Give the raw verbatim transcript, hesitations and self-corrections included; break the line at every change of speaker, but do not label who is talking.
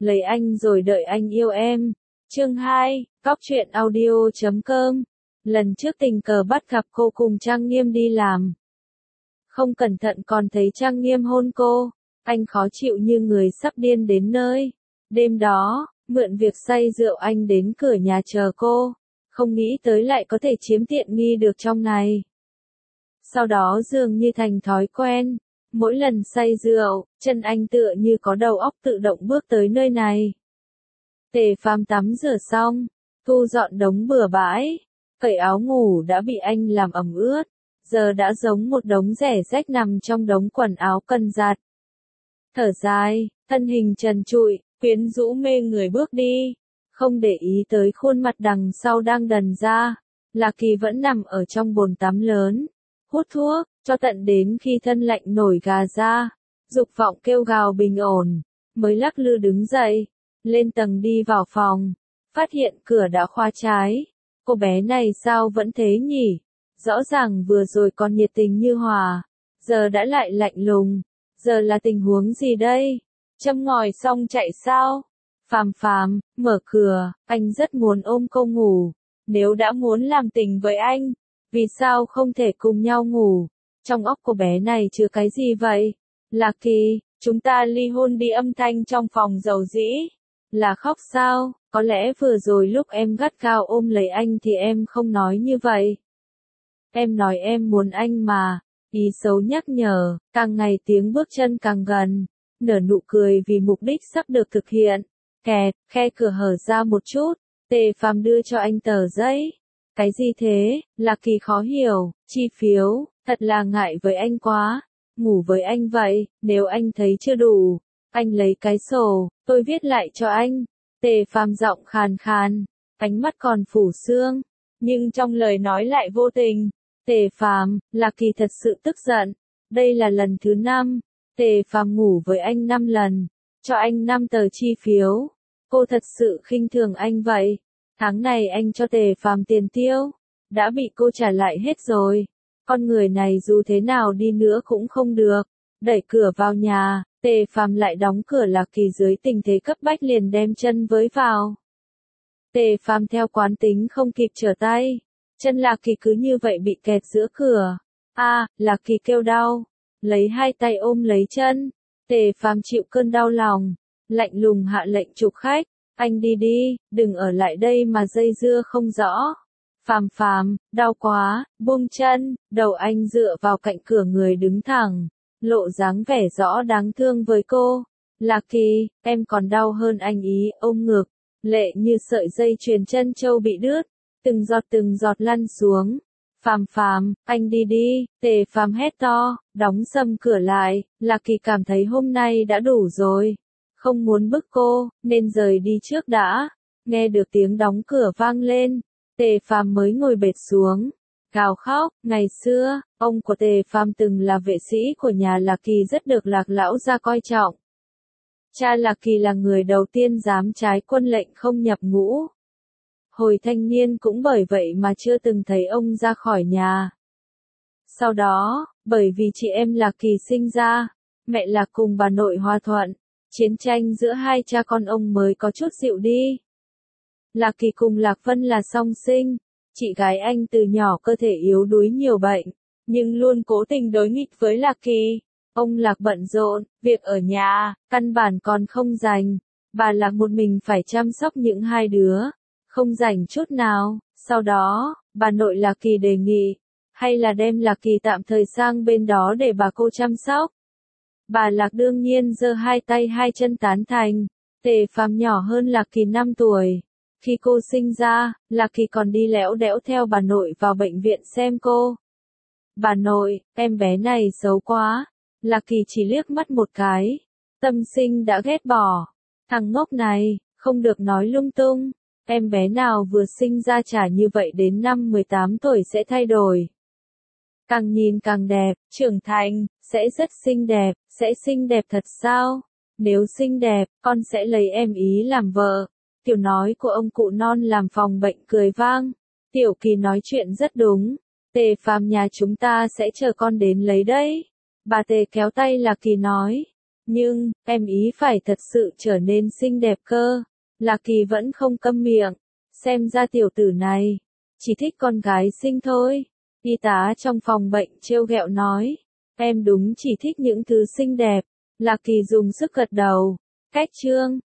lấy anh rồi đợi anh yêu em. Chương hai, Cóc truyện audio chấm com. Lần trước tình cờ bắt gặp cô cùng Trang Nghiêm đi làm. Không cẩn thận còn thấy Trang Nghiêm hôn cô, anh khó chịu như người sắp điên đến nơi. Đêm đó, mượn việc say rượu anh đến cửa nhà chờ cô, không nghĩ tới lại có thể chiếm tiện nghi được trong này. Sau đó dường như thành thói quen, mỗi lần say rượu, chân anh tựa như có đầu óc tự động bước tới nơi này. Tề Phàm tắm rửa xong, thu dọn đống bừa bãi, cởi áo ngủ đã bị anh làm ẩm ướt, giờ đã giống một đống rẻ rách nằm trong đống quần áo cần giặt. Thở dài, thân hình trần trụi, quyến rũ mê người bước đi, không để ý tới khuôn mặt đằng sau đang đần ra. Lạc Kỳ vẫn nằm ở trong bồn tắm lớn, hút thuốc, cho tận đến khi thân lạnh nổi gà ra, dục vọng kêu gào bình ổn, mới lắc lư đứng dậy, lên tầng đi vào phòng, phát hiện cửa đã khóa trái. Cô bé này sao vẫn thế nhỉ? Rõ ràng vừa rồi còn nhiệt tình như hòa, giờ đã lại lạnh lùng, giờ là tình huống gì đây? Châm ngòi xong chạy sao? Phàm Phàm, mở cửa, anh rất muốn ôm cô ngủ, nếu đã muốn làm tình với anh, vì sao không thể cùng nhau ngủ? Trong óc cô bé này chứa cái gì vậy? Lạc Kỳ, chúng ta ly hôn đi, âm thanh trong phòng dầu dĩ. Là khóc sao? Có lẽ vừa rồi lúc em gắt gao ôm lấy anh thì em không nói như vậy. Em nói em muốn anh mà. Ý xấu nhắc nhở, càng ngày tiếng bước chân càng gần, nở nụ cười vì mục đích sắp được thực hiện. Kẹt, khe cửa hở ra một chút, Tề Phàm đưa cho anh tờ giấy. Cái gì thế? Lạc Kỳ khó hiểu, chi phiếu, thật là ngại với anh quá. Ngủ với anh vậy, nếu anh thấy chưa đủ, anh lấy cái sổ, tôi viết lại cho anh. Tề Phàm giọng khàn khàn, ánh mắt còn phủ sương, nhưng trong lời nói lại vô tình. Tề Phàm, Lạc Kỳ thật sự tức giận. Đây là lần thứ năm, Tề Phàm ngủ với anh năm lần, cho anh năm tờ chi phiếu. Cô thật sự khinh thường anh vậy. Tháng này anh cho Tề Phàm tiền tiêu, đã bị cô trả lại hết rồi. Con người này dù thế nào đi nữa cũng không được. Đẩy cửa vào nhà, Tề Phàm lại đóng cửa. Lạc Kỳ dưới tình thế cấp bách liền đem chân với vào. Tề Phàm theo quán tính không kịp trở tay, chân Lạc Kỳ cứ như vậy bị kẹt giữa cửa. A, à, Lạc Kỳ kêu đau, lấy hai tay ôm lấy chân. Tề Phàm chịu cơn đau lòng, lạnh lùng hạ lệnh chụp khách. Anh đi đi, đừng ở lại đây mà dây dưa không rõ. Phàm Phàm, đau quá, buông chân. Đầu anh dựa vào cạnh cửa, người đứng thẳng, lộ dáng vẻ rõ đáng thương với cô. Lạc Kỳ, em còn đau hơn anh ý. Ôm ngực, lệ như sợi dây chuyền chân châu bị đứt, từng giọt từng giọt lăn xuống. Phàm Phàm, anh đi đi. Tề Phàm hét to, đóng sầm cửa lại. Lạc Kỳ cảm thấy hôm nay đã đủ rồi, không muốn bức cô, nên rời đi trước đã. Nghe được tiếng đóng cửa vang lên, Tề Phàm mới ngồi bệt xuống, gào khóc. Ngày xưa, ông của Tề Phàm từng là vệ sĩ của nhà Lạc Kỳ, rất được Lạc lão gia coi trọng. Cha Lạc Kỳ là người đầu tiên dám trái quân lệnh không nhập ngũ. Hồi thanh niên cũng bởi vậy mà chưa từng thấy ông ra khỏi nhà. Sau đó, bởi vì chị em Lạc Kỳ sinh ra, mẹ Lạc cùng bà nội hòa thuận, chiến tranh giữa hai cha con ông mới có chút dịu đi. Lạc Kỳ cùng Lạc Vân là song sinh, chị gái anh từ nhỏ cơ thể yếu đuối nhiều bệnh, nhưng luôn cố tình đối nghịch với Lạc Kỳ. Ông Lạc bận rộn, việc ở nhà, căn bản còn không rảnh. Bà Lạc một mình phải chăm sóc những hai đứa, không rảnh chút nào. Sau đó, bà nội Lạc Kỳ đề nghị, hay là đem Lạc Kỳ tạm thời sang bên đó để bà cô chăm sóc. Bà Lạc đương nhiên giơ hai tay hai chân tán thành. Tề Phàm nhỏ hơn Lạc Kỳ năm tuổi. Khi cô sinh ra, Lạc Kỳ còn đi lẽo đẽo theo bà nội vào bệnh viện xem cô. Bà nội, em bé này xấu quá. Lạc Kỳ chỉ liếc mắt một cái, tâm sinh đã ghét bỏ. Thằng ngốc này, không được nói lung tung. Em bé nào vừa sinh ra chả như vậy, đến năm mười tám tuổi sẽ thay đổi. Càng nhìn càng đẹp, trưởng thành, sẽ rất xinh đẹp. Sẽ xinh đẹp thật sao? Nếu xinh đẹp, con sẽ lấy em ý làm vợ. Kiểu nói của ông cụ non làm phòng bệnh cười vang. Tiểu Kỳ nói chuyện rất đúng. Tề Phàm nhà chúng ta sẽ chờ con đến lấy đấy. Bà Tề kéo tay Lạc Kỳ nói. Nhưng, em ý phải thật sự trở nên xinh đẹp cơ. Lạc Kỳ vẫn không câm miệng. Xem ra tiểu tử này chỉ thích con gái xinh thôi. Y tá trong phòng bệnh trêu ghẹo nói. Em đúng chỉ thích những thứ xinh đẹp. Lạc Kỳ dùng sức gật đầu. Cách chương